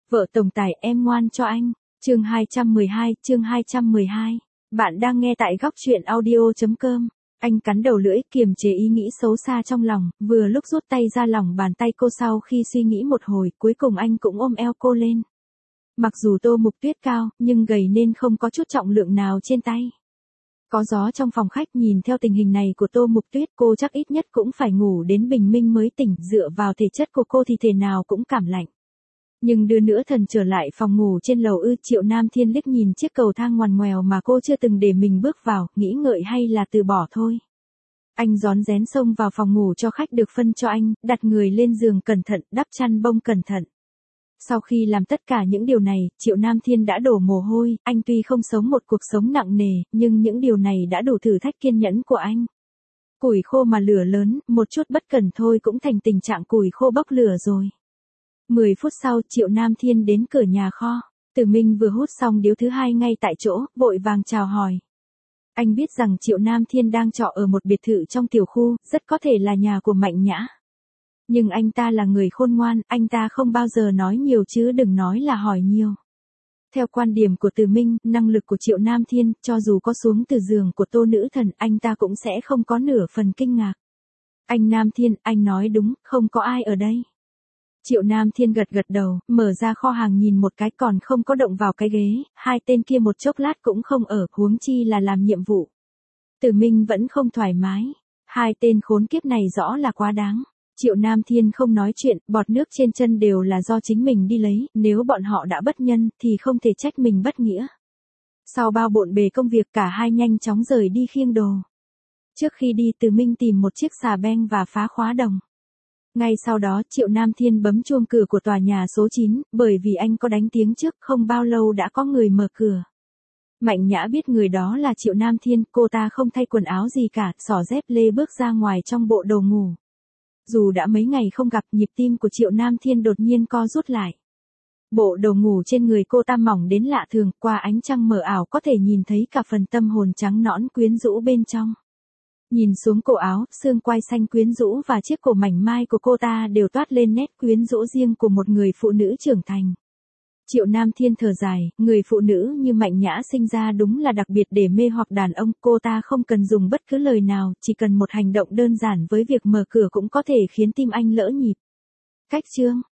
Vợ tổng tài em ngoan cho anh. Chương 212. Bạn đang nghe tại góc truyện audio.com. Anh cắn đầu lưỡi kiềm chế ý nghĩ xấu xa trong lòng, vừa lúc rút tay ra lòng bàn tay cô sau khi suy nghĩ một hồi, cuối cùng anh cũng ôm eo cô lên. Mặc dù Tô Mục Tuyết cao, nhưng gầy nên không có chút trọng lượng nào trên tay. Có gió trong phòng khách, nhìn theo tình hình này của Tô Mục Tuyết, cô chắc ít nhất cũng phải ngủ đến bình minh mới tỉnh, dựa vào thể chất của cô thì thể nào cũng cảm lạnh. Nhưng đưa nữa thần trở lại phòng ngủ trên lầu Triệu Nam Thiên liếc nhìn chiếc cầu thang ngoằn ngoèo mà cô chưa từng để mình bước vào, nghĩ ngợi hay là từ bỏ thôi. Anh rón rén xông vào phòng ngủ cho khách được phân cho anh, đặt người lên giường cẩn thận, đắp chăn bông cẩn thận. Sau khi làm tất cả những điều này, Triệu Nam Thiên đã đổ mồ hôi, anh tuy không sống một cuộc sống nặng nề, nhưng những điều này đã đủ thử thách kiên nhẫn của anh. Củi khô mà lửa lớn, một chút bất cẩn thôi cũng thành tình trạng củi khô bốc lửa rồi. 10 phút sau, Triệu Nam Thiên đến cửa nhà kho. Tử Minh vừa hút xong điếu thứ hai ngay tại chỗ, vội vàng chào hỏi. Anh biết rằng Triệu Nam Thiên đang trọ ở một biệt thự trong tiểu khu, rất có thể là nhà của Mạnh Nhã. Nhưng anh ta là người khôn ngoan, anh ta không bao giờ nói nhiều chứ đừng nói là hỏi nhiều. Theo quan điểm của Tử Minh, năng lực của Triệu Nam Thiên, cho dù có xuống từ giường của Tô Nữ Thần, anh ta cũng sẽ không có nửa phần kinh ngạc. Anh Nam Thiên, anh nói đúng, không có ai ở đây. Triệu Nam Thiên gật gật đầu, mở ra kho hàng nhìn một cái, còn không có động vào cái ghế, hai tên kia một chốc lát cũng không ở, huống chi là làm nhiệm vụ. Tử Minh vẫn không thoải mái, hai tên khốn kiếp này rõ là quá đáng. Triệu Nam Thiên không nói chuyện, bọt nước trên chân đều là do chính mình đi lấy, nếu bọn họ đã bất nhân, thì không thể trách mình bất nghĩa. Sau bao bộn bề công việc, cả hai nhanh chóng rời đi khiêng đồ. Trước khi đi, Tử Minh tìm một chiếc xà beng và phá khóa đồng. Ngay sau đó, Triệu Nam Thiên bấm chuông cửa của tòa nhà số 9, bởi vì anh có đánh tiếng trước, không bao lâu đã có người mở cửa. Mạnh Nhã biết người đó là Triệu Nam Thiên, cô ta không thay quần áo gì cả, xỏ dép lê bước ra ngoài trong bộ đồ ngủ. Dù đã mấy ngày không gặp, nhịp tim của Triệu Nam Thiên đột nhiên co rút lại. Bộ đồ ngủ trên người cô ta mỏng đến lạ thường, qua ánh trăng mờ ảo có thể nhìn thấy cả phần tâm hồn trắng nõn quyến rũ bên trong. Nhìn xuống cổ áo, xương quai xanh quyến rũ và chiếc cổ mảnh mai của cô ta đều toát lên nét quyến rũ riêng của một người phụ nữ trưởng thành. Triệu Nam Thiên thở dài, người phụ nữ như Mạnh Nhã sinh ra đúng là đặc biệt để mê hoặc đàn ông, cô ta không cần dùng bất cứ lời nào, chỉ cần một hành động đơn giản với việc mở cửa cũng có thể khiến tim anh lỡ nhịp. Cách chương